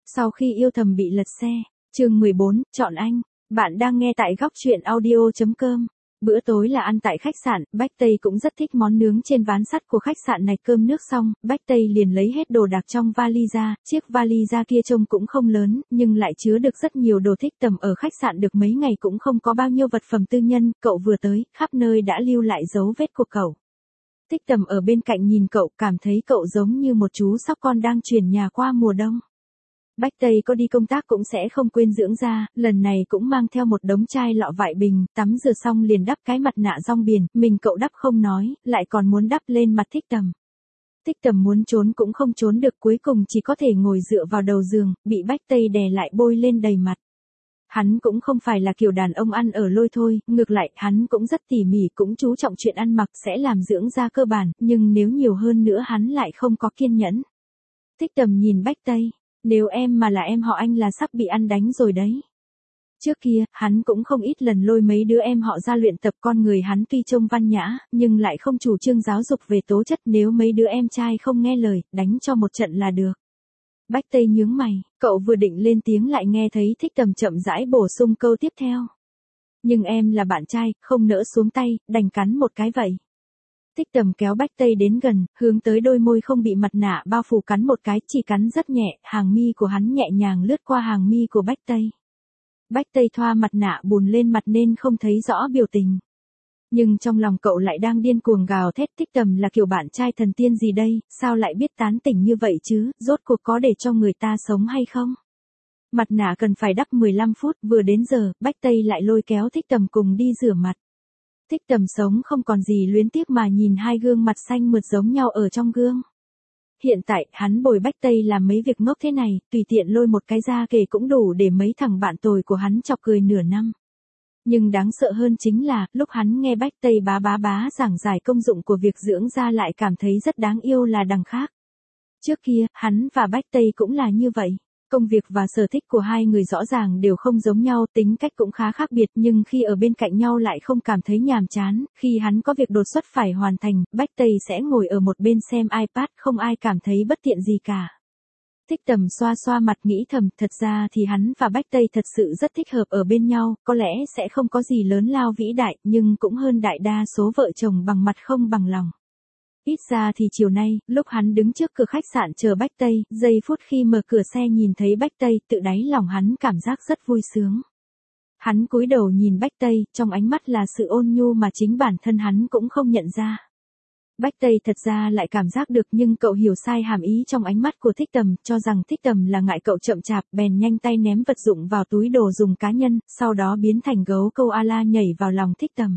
Sau khi yêu thầm bị lật xe, chương 14, chọn anh. Bạn đang nghe tại góc truyện audio.com. Bữa tối là ăn tại khách sạn, Bách Tây cũng rất thích món nướng trên ván sắt của khách sạn này. Cơm nước xong, Bách Tây liền lấy hết đồ đạc trong vali ra, chiếc vali ra kia trông cũng không lớn, nhưng lại chứa được rất nhiều đồ. Thích Tầm ở khách sạn được mấy ngày cũng không có bao nhiêu vật phẩm tư nhân, cậu vừa tới, khắp nơi đã lưu lại dấu vết của cậu. Thích Tầm ở bên cạnh nhìn cậu, cảm thấy cậu giống như một chú sóc con đang chuyển nhà qua mùa đông. Bách Tây có đi công tác cũng sẽ không quên dưỡng da, lần này cũng mang theo một đống chai lọ vại bình, tắm rửa xong liền đắp cái mặt nạ rong biển, mình cậu đắp không nói, lại còn muốn đắp lên mặt Thích Tầm. Thích Tầm muốn trốn cũng không trốn được, cuối cùng chỉ có thể ngồi dựa vào đầu giường, bị Bách Tây đè lại bôi lên đầy mặt. Hắn cũng không phải là kiểu đàn ông ăn ở lôi thôi, ngược lại, hắn cũng rất tỉ mỉ, cũng chú trọng chuyện ăn mặc, sẽ làm dưỡng da cơ bản, nhưng nếu nhiều hơn nữa hắn lại không có kiên nhẫn. Thích Tầm nhìn Bách Tây. Nếu em mà là em họ anh là sắp bị ăn đánh rồi đấy. Trước kia, hắn cũng không ít lần lôi mấy đứa em họ ra luyện tập. Con người hắn tuy trông văn nhã, nhưng lại không chủ trương giáo dục về tố chất. Nếu mấy đứa em trai không nghe lời, đánh cho một trận là được. Bách Tây nhướng mày, cậu vừa định lên tiếng lại nghe thấy Thích Tầm chậm rãi bổ sung câu tiếp theo. Nhưng em là bạn trai, không nỡ xuống tay, đành cắn một cái vậy. Thích Tầm kéo Bách Tây đến gần, hướng tới đôi môi không bị mặt nạ bao phủ cắn một cái, chỉ cắn rất nhẹ, hàng mi của hắn nhẹ nhàng lướt qua hàng mi của Bách Tây. Bách Tây thoa mặt nạ bùn lên mặt nên không thấy rõ biểu tình. Nhưng trong lòng cậu lại đang điên cuồng gào thét. Thích Tầm là kiểu bạn trai thần tiên gì đây, sao lại biết tán tỉnh như vậy chứ, rốt cuộc có để cho người ta sống hay không? Mặt nạ cần phải đắp 15 phút, vừa đến giờ, Bách Tây lại lôi kéo Thích Tầm cùng đi rửa mặt. Thích Tầm sống không còn gì luyến tiếc mà nhìn hai gương mặt xanh mượt giống nhau ở trong gương. Hiện tại, hắn bồi Bách Tây làm mấy việc ngốc thế này, tùy tiện lôi một cái ra kể cũng đủ để mấy thằng bạn tồi của hắn chọc cười nửa năm. Nhưng đáng sợ hơn chính là, lúc hắn nghe Bách Tây bá giảng giải công dụng của việc dưỡng da lại cảm thấy rất đáng yêu là đằng khác. Trước kia, hắn và Bách Tây cũng là như vậy. Công việc và sở thích của hai người rõ ràng đều không giống nhau, tính cách cũng khá khác biệt, nhưng khi ở bên cạnh nhau lại không cảm thấy nhàm chán. Khi hắn có việc đột xuất phải hoàn thành, Bách Tây sẽ ngồi ở một bên xem iPad, không ai cảm thấy bất tiện gì cả. Thích Tầm xoa xoa mặt nghĩ thầm, thật ra thì hắn và Bách Tây thật sự rất thích hợp ở bên nhau, có lẽ sẽ không có gì lớn lao vĩ đại, nhưng cũng hơn đại đa số vợ chồng bằng mặt không bằng lòng. Ít ra thì chiều nay, lúc hắn đứng trước cửa khách sạn chờ Bách Tây, giây phút khi mở cửa xe nhìn thấy Bách Tây, tự đáy lòng hắn cảm giác rất vui sướng. Hắn cúi đầu nhìn Bách Tây, trong ánh mắt là sự ôn nhu mà chính bản thân hắn cũng không nhận ra. Bách Tây thật ra lại cảm giác được, nhưng cậu hiểu sai hàm ý trong ánh mắt của Thích Tầm, cho rằng Thích Tầm là ngại cậu chậm chạp, bèn nhanh tay ném vật dụng vào túi đồ dùng cá nhân, sau đó biến thành gấu koala nhảy vào lòng Thích Tầm.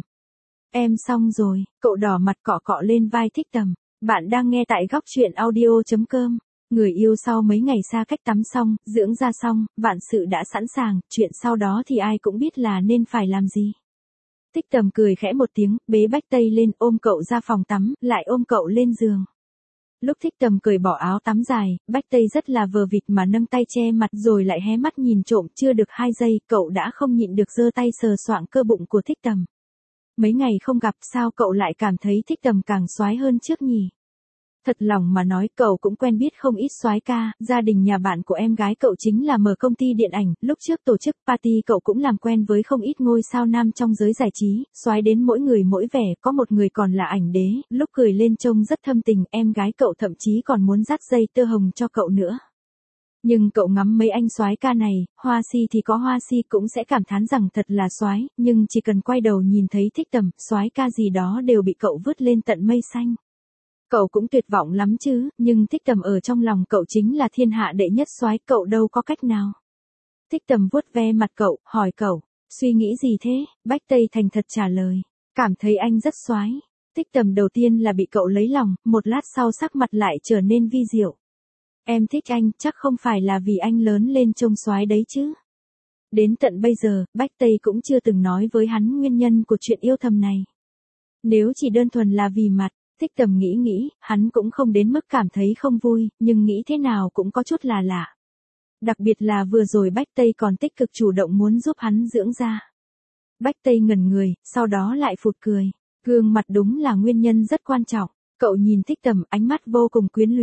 Em xong rồi, cậu đỏ mặt cọ cọ lên vai Thích Tầm. Bạn đang nghe tại góc truyện audio.com. Người yêu sau mấy ngày xa cách tắm xong, dưỡng da xong, vạn sự đã sẵn sàng, chuyện sau đó thì ai cũng biết là nên phải làm gì. Thích Tầm cười khẽ một tiếng, bế Bách Tây lên, ôm cậu ra phòng tắm, lại ôm cậu lên giường. Lúc Thích Tầm cởi bỏ áo tắm dài, Bách Tây rất là vờ vịt mà nâng tay che mặt rồi lại hé mắt nhìn trộm, chưa được 2 giây, cậu đã không nhịn được giơ tay sờ soạng cơ bụng của Thích Tầm. Mấy ngày không gặp sao cậu lại cảm thấy Thích Tầm càng soái hơn trước nhỉ? Thật lòng mà nói, cậu cũng quen biết không ít soái ca, gia đình nhà bạn của em gái cậu chính là mở công ty điện ảnh, lúc trước tổ chức party cậu cũng làm quen với không ít ngôi sao nam trong giới giải trí, soái đến mỗi người mỗi vẻ, có một người còn là ảnh đế, lúc cười lên trông rất thâm tình, em gái cậu thậm chí còn muốn dắt dây tơ hồng cho cậu nữa. Nhưng cậu ngắm mấy anh soái ca này, hoa si thì có hoa si cũng sẽ cảm thán rằng thật là soái, nhưng chỉ cần quay đầu nhìn thấy Thích Tầm, soái ca gì đó đều bị cậu vứt lên tận mây xanh. Cậu cũng tuyệt vọng lắm chứ, nhưng Thích Tầm ở trong lòng cậu chính là thiên hạ đệ nhất soái, cậu đâu có cách nào. Thích Tầm vuốt ve mặt cậu, hỏi cậu, suy nghĩ gì thế? Bách Tây thành thật trả lời, cảm thấy anh rất soái. Thích Tầm đầu tiên là bị cậu lấy lòng, một lát sau sắc mặt lại trở nên vi diệu. Em thích anh, chắc không phải là vì anh lớn lên trông soái đấy chứ. Đến tận bây giờ, Bách Tây cũng chưa từng nói với hắn nguyên nhân của chuyện yêu thầm này. Nếu chỉ đơn thuần là vì mặt, Thích Tầm nghĩ, hắn cũng không đến mức cảm thấy không vui, nhưng nghĩ thế nào cũng có chút là lạ. Đặc biệt là vừa rồi Bách Tây còn tích cực chủ động muốn giúp hắn dưỡng da. Bách Tây ngẩn người, sau đó lại phụt cười. Gương mặt đúng là nguyên nhân rất quan trọng. Cậu nhìn Thích Tầm, ánh mắt vô cùng quyến luyến.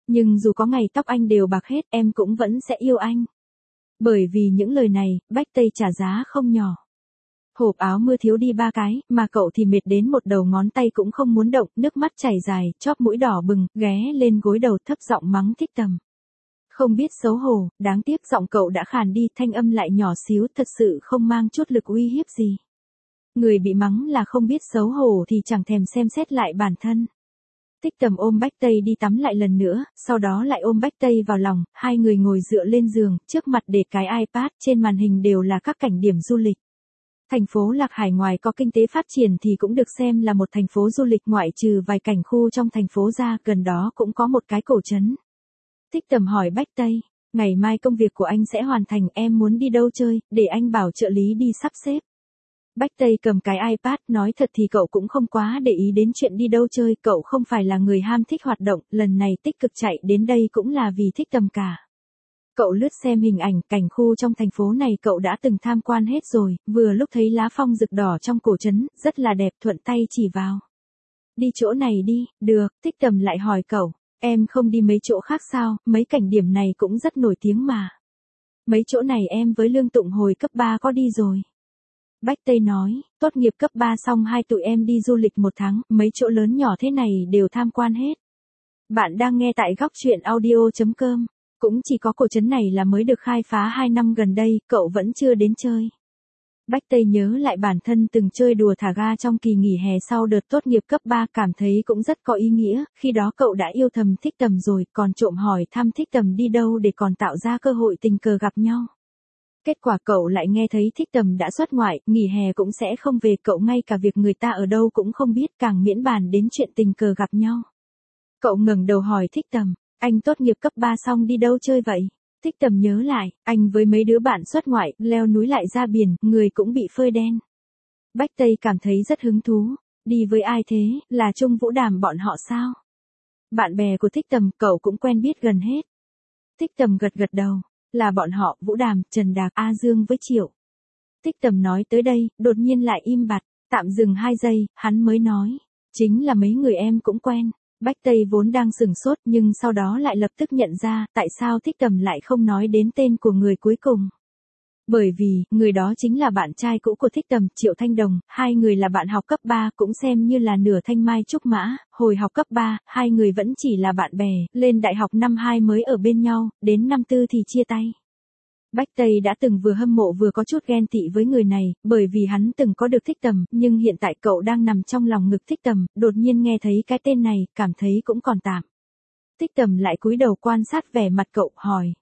Nhưng dù có ngày tóc anh đều bạc hết em cũng vẫn sẽ yêu anh. Bởi vì những lời này, Bách Tây trả giá không nhỏ. Hộp áo mưa thiếu đi 3 cái, mà cậu thì mệt đến một đầu ngón tay cũng không muốn động, nước mắt chảy dài, chóp mũi đỏ bừng, ghé lên gối đầu thấp giọng mắng Thích Tầm. Không biết xấu hổ, đáng tiếc giọng cậu đã khàn đi, thanh âm lại nhỏ xíu, thật sự không mang chút lực uy hiếp gì. Người bị mắng là không biết xấu hổ thì chẳng thèm xem xét lại bản thân. Thích Tầm ôm Bách Tây đi tắm lại lần nữa, sau đó lại ôm Bách Tây vào lòng, hai người ngồi dựa lên giường, trước mặt để cái iPad, trên màn hình đều là các cảnh điểm du lịch. Thành phố Lạc Hải ngoài có kinh tế phát triển thì cũng được xem là một thành phố du lịch, ngoại trừ vài cảnh khu trong thành phố ra, gần đó cũng có một cái cổ trấn. Thích Tầm hỏi Bách Tây, ngày mai công việc của anh sẽ hoàn thành, em muốn đi đâu chơi, để anh bảo trợ lý đi sắp xếp. Bách Tây cầm cái iPad, nói thật thì cậu cũng không quá để ý đến chuyện đi đâu chơi, cậu không phải là người ham thích hoạt động, lần này tích cực chạy đến đây cũng là vì Thích Tầm cả. Cậu lướt xem hình ảnh, cảnh khu trong thành phố này cậu đã từng tham quan hết rồi, vừa lúc thấy lá phong rực đỏ trong cổ trấn, rất là đẹp, thuận tay chỉ vào. Đi chỗ này đi, được, Thích Tầm lại hỏi cậu, em không đi mấy chỗ khác sao, mấy cảnh điểm này cũng rất nổi tiếng mà. Mấy chỗ này em với Lương Tụng hồi cấp 3 có đi rồi. Bách Tây nói, tốt nghiệp cấp 3 xong hai tụi em đi du lịch 1 tháng, mấy chỗ lớn nhỏ thế này đều tham quan hết. Bạn đang nghe tại góc truyện audio.com. Cũng chỉ có cổ trấn này là mới được khai phá 2 năm gần đây, cậu vẫn chưa đến chơi. Bách Tây nhớ lại bản thân từng chơi đùa thả ga trong kỳ nghỉ hè sau đợt tốt nghiệp cấp 3, cảm thấy cũng rất có ý nghĩa, khi đó cậu đã yêu thầm Thích Tầm rồi, còn trộm hỏi thăm Thích Tầm đi đâu để còn tạo ra cơ hội tình cờ gặp nhau. Kết quả cậu lại nghe thấy Thích Tầm đã xuất ngoại, nghỉ hè cũng sẽ không về, cậu ngay cả việc người ta ở đâu cũng không biết, càng miễn bàn đến chuyện tình cờ gặp nhau. Cậu ngẩng đầu hỏi Thích Tầm, anh tốt nghiệp cấp 3 xong đi đâu chơi vậy? Thích Tầm nhớ lại, anh với mấy đứa bạn xuất ngoại, leo núi lại ra biển, người cũng bị phơi đen. Bách Tây cảm thấy rất hứng thú, đi với ai thế, là Trung Vũ Đàm bọn họ sao? Bạn bè của Thích Tầm, cậu cũng quen biết gần hết. Thích Tầm gật gật đầu, là bọn họ, Vũ Đàm, Trần Đạc, A Dương với Triệu. Thích Tầm nói tới đây, đột nhiên lại im bặt, tạm dừng 2 giây, hắn mới nói, chính là mấy người em cũng quen. Bách Tây vốn đang sửng sốt nhưng sau đó lại lập tức nhận ra, tại sao Thích Tầm lại không nói đến tên của người cuối cùng. Bởi vì, người đó chính là bạn trai cũ của Thích Tầm, Triệu Thanh Đồng, hai người là bạn học cấp 3, cũng xem như là nửa thanh mai trúc mã, hồi học cấp 3, hai người vẫn chỉ là bạn bè, lên đại học năm 2 mới ở bên nhau, đến năm 4 thì chia tay. Bách Tây đã từng vừa hâm mộ vừa có chút ghen tị với người này, bởi vì hắn từng có được Thích Tầm, nhưng hiện tại cậu đang nằm trong lòng ngực Thích Tầm, đột nhiên nghe thấy cái tên này, cảm thấy cũng còn tạm. Thích Tầm lại cúi đầu quan sát vẻ mặt cậu, hỏi.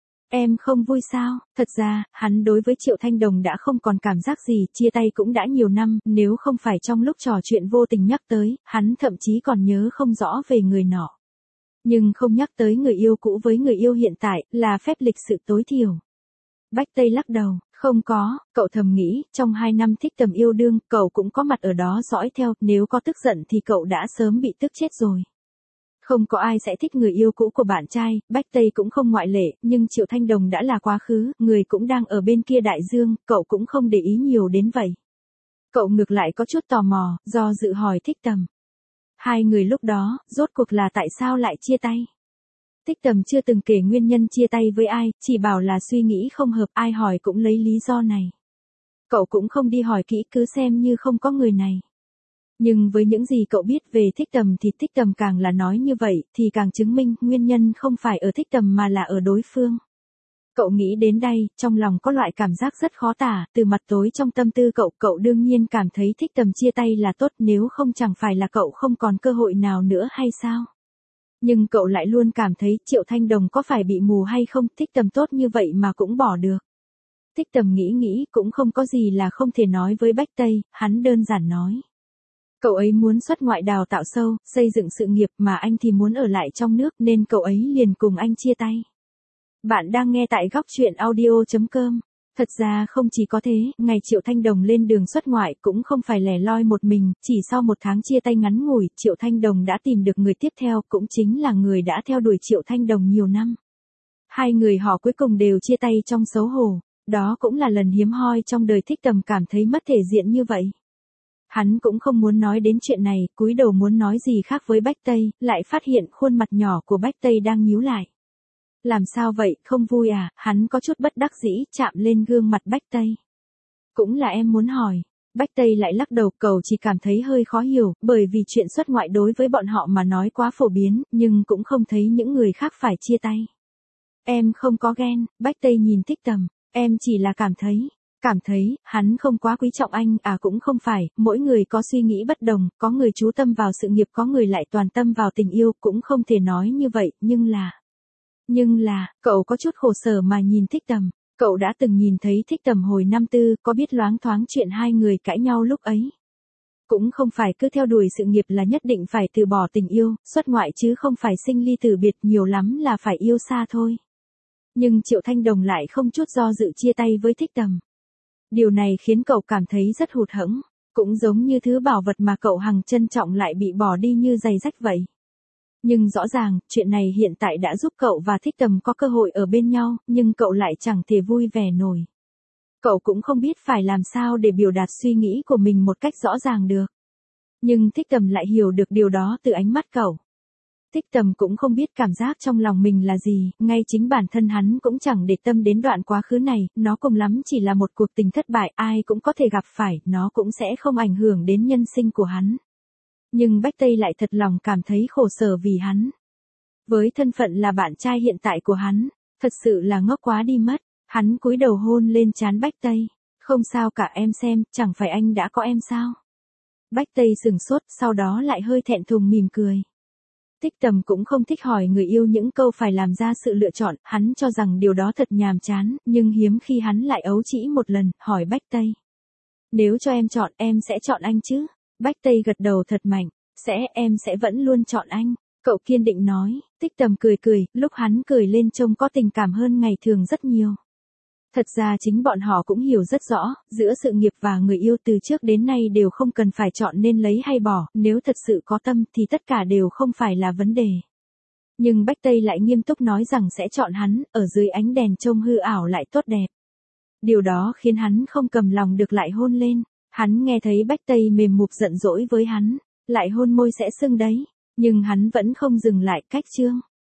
Em không vui sao? Thật ra, hắn đối với Triệu Thanh Đồng đã không còn cảm giác gì, chia tay cũng đã nhiều năm, nếu không phải trong lúc trò chuyện vô tình nhắc tới, hắn thậm chí còn nhớ không rõ về người nọ. Nhưng không nhắc tới người yêu cũ với người yêu hiện tại, là phép lịch sự tối thiểu. Bách Tây lắc đầu, không có, cậu thầm nghĩ, trong 2 năm Thích Tầm yêu đương, cậu cũng có mặt ở đó dõi theo, nếu có tức giận thì cậu đã sớm bị tức chết rồi. Không có ai sẽ thích người yêu cũ của bạn trai, Bách Tây cũng không ngoại lệ, nhưng Triệu Thanh Đồng đã là quá khứ, người cũng đang ở bên kia đại dương, cậu cũng không để ý nhiều đến vậy. Cậu ngược lại có chút tò mò, do dự hỏi Thích Tầm. Hai người lúc đó, rốt cuộc là tại sao lại chia tay? Thích Tầm chưa từng kể nguyên nhân chia tay với ai, chỉ bảo là suy nghĩ không hợp, ai hỏi cũng lấy lý do này. Cậu cũng không đi hỏi kỹ, cứ xem như không có người này. Nhưng với những gì cậu biết về Thích Tầm thì Thích Tầm càng là nói như vậy, thì càng chứng minh nguyên nhân không phải ở Thích Tầm mà là ở đối phương. Cậu nghĩ đến đây, trong lòng có loại cảm giác rất khó tả, từ mặt tối trong tâm tư cậu đương nhiên cảm thấy Thích Tầm chia tay là tốt, nếu không chẳng phải là cậu không còn cơ hội nào nữa hay sao? Nhưng cậu lại luôn cảm thấy Triệu Thanh Đồng có phải bị mù hay không, Thích Tầm tốt như vậy mà cũng bỏ được. Thích Tầm nghĩ cũng không có gì là không thể nói với Bách Tây, hắn đơn giản nói. Cậu ấy muốn xuất ngoại đào tạo sâu, xây dựng sự nghiệp mà anh thì muốn ở lại trong nước nên cậu ấy liền cùng anh chia tay. Bạn đang nghe tại góc truyện audio.com. Thật ra không chỉ có thế, ngày Triệu Thanh Đồng lên đường xuất ngoại cũng không phải lẻ loi một mình, chỉ sau 1 tháng chia tay ngắn ngủi, Triệu Thanh Đồng đã tìm được người tiếp theo, cũng chính là người đã theo đuổi Triệu Thanh Đồng nhiều năm. Hai người họ cuối cùng đều chia tay trong xấu hổ, đó cũng là lần hiếm hoi trong đời Thích Tầm cảm thấy mất thể diện như vậy. Hắn cũng không muốn nói đến chuyện này, cúi đầu muốn nói gì khác với Bách Tây, lại phát hiện khuôn mặt nhỏ của Bách Tây đang nhíu lại. Làm sao vậy, không vui à? Hắn có chút bất đắc dĩ, chạm lên gương mặt Bách Tây. Cũng là em muốn hỏi. Bách Tây lại lắc đầu, cậu chỉ cảm thấy hơi khó hiểu, bởi vì chuyện xuất ngoại đối với bọn họ mà nói quá phổ biến, nhưng cũng không thấy những người khác phải chia tay. Em không có ghen, Bách Tây nhìn Thích Tầm, em chỉ là cảm thấy, hắn không quá quý trọng anh, à cũng không phải, mỗi người có suy nghĩ bất đồng, có người chú tâm vào sự nghiệp, có người lại toàn tâm vào tình yêu, cũng không thể nói như vậy, nhưng là, cậu có chút khổ sở mà nhìn Thích Tầm, cậu đã từng nhìn thấy Thích Tầm hồi năm tư, có biết loáng thoáng chuyện hai người cãi nhau lúc ấy. Cũng không phải cứ theo đuổi sự nghiệp là nhất định phải từ bỏ tình yêu, xuất ngoại chứ không phải sinh ly tử biệt, nhiều lắm là phải yêu xa thôi. Nhưng Triệu Thanh Đồng lại không chút do dự chia tay với Thích Tầm. Điều này khiến cậu cảm thấy rất hụt hẫng, cũng giống như thứ bảo vật mà cậu hằng trân trọng lại bị bỏ đi như giày rách vậy. Nhưng rõ ràng, chuyện này hiện tại đã giúp cậu và Thích Tầm có cơ hội ở bên nhau, nhưng cậu lại chẳng thể vui vẻ nổi. Cậu cũng không biết phải làm sao để biểu đạt suy nghĩ của mình một cách rõ ràng được. Nhưng Thích Tầm lại hiểu được điều đó từ ánh mắt cậu. Thích Tầm cũng không biết cảm giác trong lòng mình là gì, ngay chính bản thân hắn cũng chẳng để tâm đến đoạn quá khứ này, nó cùng lắm chỉ là một cuộc tình thất bại, ai cũng có thể gặp phải, nó cũng sẽ không ảnh hưởng đến nhân sinh của hắn. Nhưng Bách Tây lại thật lòng cảm thấy khổ sở vì hắn. Với thân phận là bạn trai hiện tại của hắn, thật sự là ngốc quá đi mất, hắn cúi đầu hôn lên trán Bách Tây. Không sao cả em xem, chẳng phải anh đã có em sao? Bách Tây sừng sốt, sau đó lại hơi thẹn thùng mỉm cười. Thích Tầm cũng không thích hỏi người yêu những câu phải làm ra sự lựa chọn, hắn cho rằng điều đó thật nhàm chán, nhưng hiếm khi hắn lại ấu trĩ một lần, hỏi Bách Tây. Nếu cho em chọn, em sẽ chọn anh chứ? Bách Tây gật đầu thật mạnh, em sẽ vẫn luôn chọn anh. Cậu kiên định nói, Thích Tầm cười, lúc hắn cười lên trông có tình cảm hơn ngày thường rất nhiều. Thật ra chính bọn họ cũng hiểu rất rõ, giữa sự nghiệp và người yêu từ trước đến nay đều không cần phải chọn nên lấy hay bỏ, nếu thật sự có tâm thì tất cả đều không phải là vấn đề. Nhưng Bách Tây lại nghiêm túc nói rằng sẽ chọn hắn, ở dưới ánh đèn trông hư ảo lại tốt đẹp. Điều đó khiến hắn không cầm lòng được lại hôn lên, hắn nghe thấy Bách Tây mềm mục giận dỗi với hắn, lại hôn môi sẽ sưng đấy, nhưng hắn vẫn không dừng lại, cách chương.